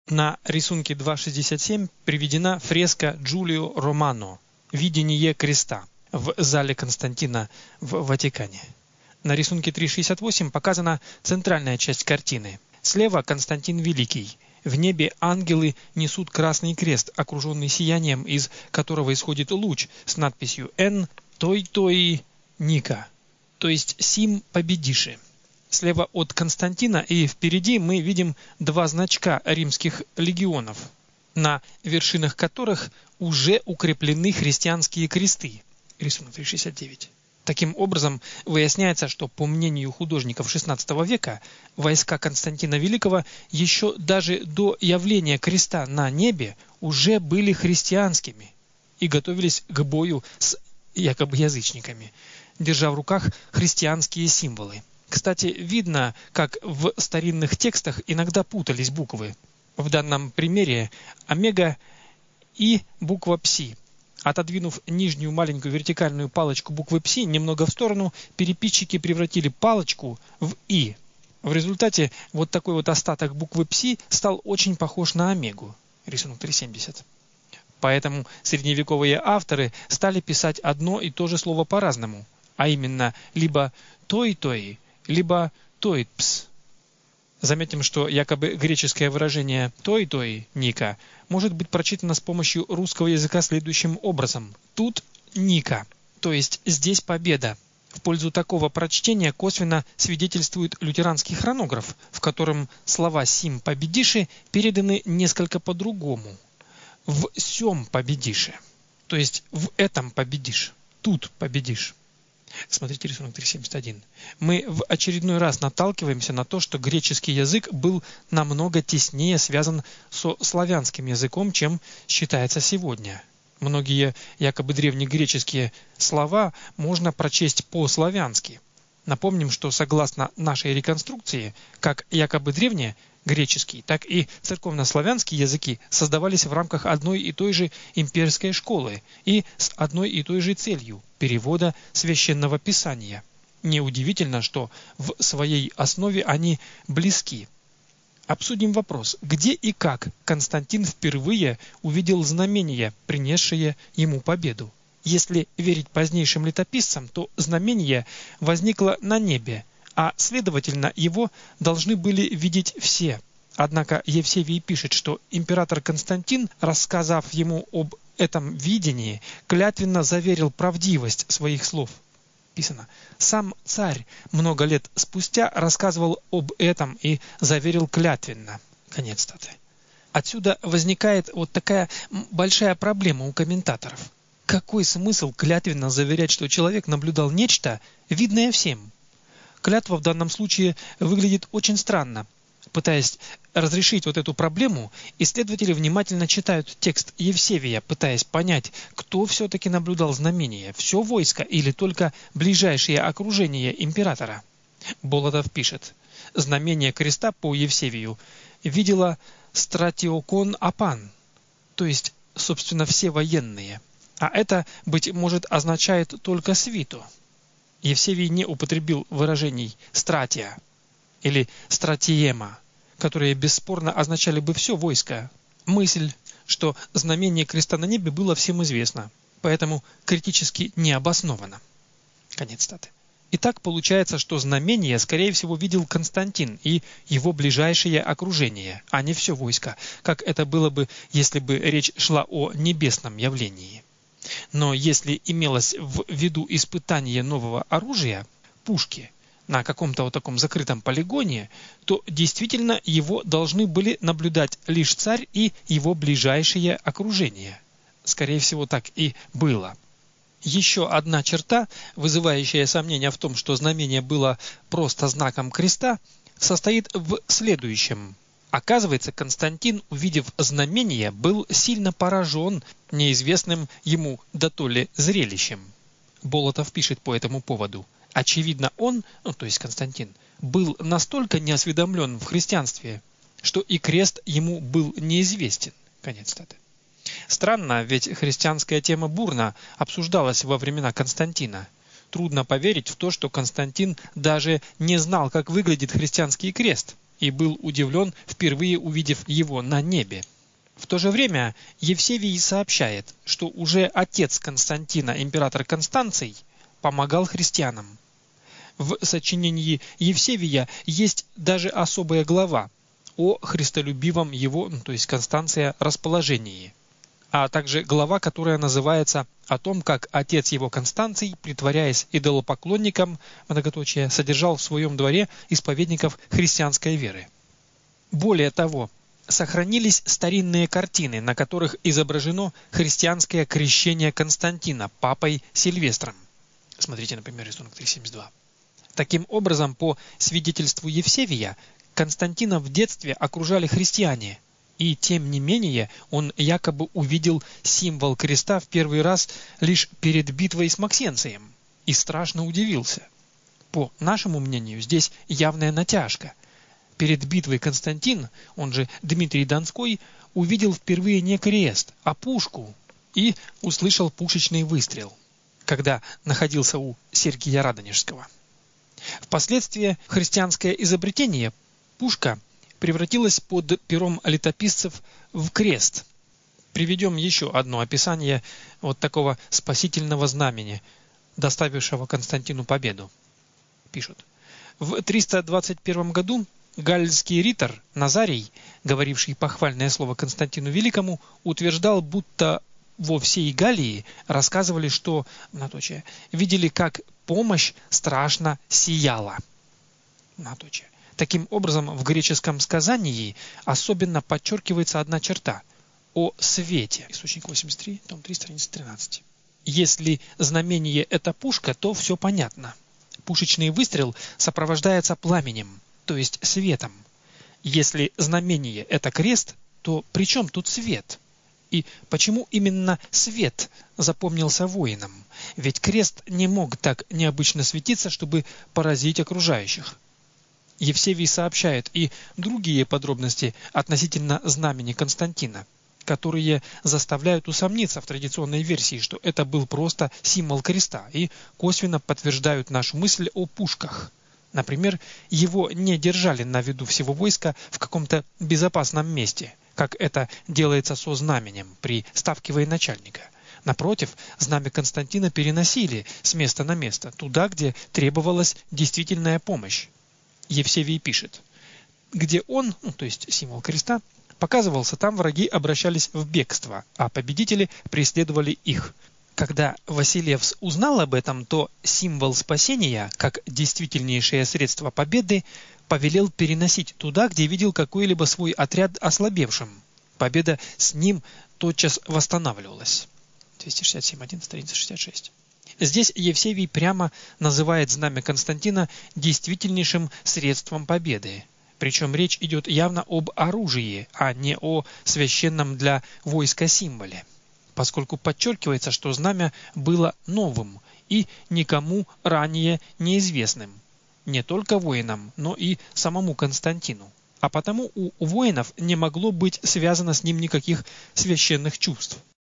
На рисунке 2.67 приведена фреска Джулио Романо «Видение креста» в зале Константина в Ватикане. На рисунке 3.68 показана центральная часть картины. Слева Константин Великий. В небе ангелы несут красный крест, окруженный сиянием, из которого исходит луч с надписью «Эн той Ника», то есть «Сим победиши». Слева от Константина и впереди мы видим два значка римских легионов, на вершинах которых уже укреплены христианские кресты. Рисунок 369. Таким образом, выясняется, что, по мнению художников XVI века, войска Константина Великого еще даже до явления креста на небе уже были христианскими и готовились к бою с якобы язычниками, держа в руках христианские символы. Кстати, видно, как в старинных текстах иногда путались буквы. В данном примере омега и буква пси. Отодвинув нижнюю маленькую вертикальную палочку буквы пси немного в сторону, переписчики превратили палочку в и. В результате вот такой вот остаток буквы пси стал очень похож на омегу. Рисунок 370. Поэтому средневековые авторы стали писать одно и то же слово по-разному, а именно либо той, либо тойтпс. Заметим, что якобы греческое выражение той Ника может быть прочитано с помощью русского языка следующим образом. Тут Ника, то есть здесь победа. В пользу такого прочтения косвенно свидетельствует лютеранский хронограф, в котором слова «сим победиши» переданы несколько по-другому. В сём победиши, то есть в этом победишь, тут победишь. Смотрите рисунок 371. Мы в очередной раз наталкиваемся на то, что греческий язык был намного теснее связан со славянским языком, чем считается сегодня. Многие якобы древнегреческие слова можно прочесть по-славянски. Напомним, что согласно нашей реконструкции, как якобы древнегреческий, так и церковнославянские языки создавались в рамках одной и той же имперской школы и с одной и той же целью – перевода священного писания. Неудивительно, что в своей основе они близки. Обсудим вопрос, где и как Константин впервые увидел знамение, принесшее ему победу. Если верить позднейшим летописцам, то знамение возникло на небе, а следовательно его должны были видеть все. Однако Евсевий пишет, что император Константин, рассказав ему об этом видении, клятвенно заверил правдивость своих слов. Писано: сам царь много лет спустя рассказывал об этом и заверил клятвенно. Конец цитаты. Отсюда возникает вот такая большая проблема у комментаторов. Какой смысл клятвенно заверять, что человек наблюдал нечто, видное всем? Клятва в данном случае выглядит очень странно. Пытаясь разрешить вот эту проблему, исследователи внимательно читают текст Евсевия, пытаясь понять, кто все-таки наблюдал знамение, все войско или только ближайшее окружение императора. Болотов пишет: знамение креста по Евсевию видела стратиокон апан, то есть, собственно, все военные. А это, быть может, означает только свиту. Евсевий не употребил выражений «стратия» или «стратиема», которые бесспорно означали бы все войско. Мысль, что знамение креста на небе было всем известно, поэтому критически не обосновано. Конец цитаты. Итак, получается, что знамение, скорее всего, видел Константин и его ближайшее окружение, а не все войско, как это было бы, если бы речь шла о небесном явлении. Но если имелось в виду испытание нового оружия, пушки, на каком-то вот таком закрытом полигоне, то действительно его должны были наблюдать лишь царь и его ближайшее окружение. Скорее всего, так и было. Еще одна черта, вызывающая сомнения в том, что знамение было просто знаком креста, состоит в следующем. Оказывается, Константин, увидев знамение, был сильно поражен неизвестным ему дотоле зрелищем. Болотов пишет по этому поводу: очевидно, он, то есть Константин, был настолько неосведомлен в христианстве, что и крест ему был неизвестен. Конец цитаты. Странно, ведь христианская тема бурно обсуждалась во времена Константина. Трудно поверить в то, что Константин даже не знал, как выглядит христианский крест. и был удивлен, впервые увидев его на небе. В то же время Евсевий сообщает, что уже отец Константина, император Констанций, помогал христианам. В сочинении Евсевия есть даже особая глава о христолюбивом его, то есть Констанция, расположении, а также глава, которая называется о том, как отец его Констанций, притворяясь идолопоклонником, многоточие, содержал в своем дворе исповедников христианской веры. Более того, сохранились старинные картины, на которых изображено христианское крещение Константина папой Сильвестром. Смотрите, например, рисунок 372. Таким образом, по свидетельству Евсевия, Константина в детстве окружали христиане, и тем не менее он якобы увидел символ креста в первый раз лишь перед битвой с Максенцием и страшно удивился. По нашему мнению, здесь явная натяжка. Перед битвой Константин, он же Дмитрий Донской, увидел впервые не крест, а пушку и услышал пушечный выстрел, когда находился у Сергия Радонежского. Впоследствии христианское изобретение пушка превратилась под пером летописцев в крест. Приведем еще одно описание вот такого спасительного знамени, доставившего Константину победу. Пишут. В 321 году галльский ритор Назарий, говоривший похвальное слово Константину Великому, утверждал, будто во всей Галлии рассказывали, что видели, как помощь страшно сияла. Таким образом, в греческом сказании особенно подчеркивается одна черта – о свете. Источник 83, том 3, страница 13. Если знамение – это пушка, то все понятно. Пушечный выстрел сопровождается пламенем, то есть светом. Если знамение – это крест, то при чем тут свет? И почему именно свет запомнился воинам? Ведь крест не мог так необычно светиться, чтобы поразить окружающих. Евсевий сообщает и другие подробности относительно знамени Константина, которые заставляют усомниться в традиционной версии, что это был просто символ креста, и косвенно подтверждают нашу мысль о пушках. Например, его не держали на виду всего войска в каком-то безопасном месте, как это делается со знаменем при ставке военачальника. Напротив, знамя Константина переносили с места на место, туда, где требовалась действительная помощь. Евсевий пишет, где он, то есть символ креста, показывался, там враги обращались в бегство, а победители преследовали их. Когда Василевс узнал об этом, то символ спасения, как действительнейшее средство победы, повелел переносить туда, где видел какой-либо свой отряд ослабевшим. Победа с ним тотчас восстанавливалась. 267.1, страница 66. Здесь Евсевий прямо называет знамя Константина действительнейшим средством победы. Причем речь идет явно об оружии, а не о священном для войска символе, поскольку подчеркивается, что знамя было новым и никому ранее неизвестным, не только воинам, но и самому Константину. А потому у воинов не могло быть связано с ним никаких священных чувств.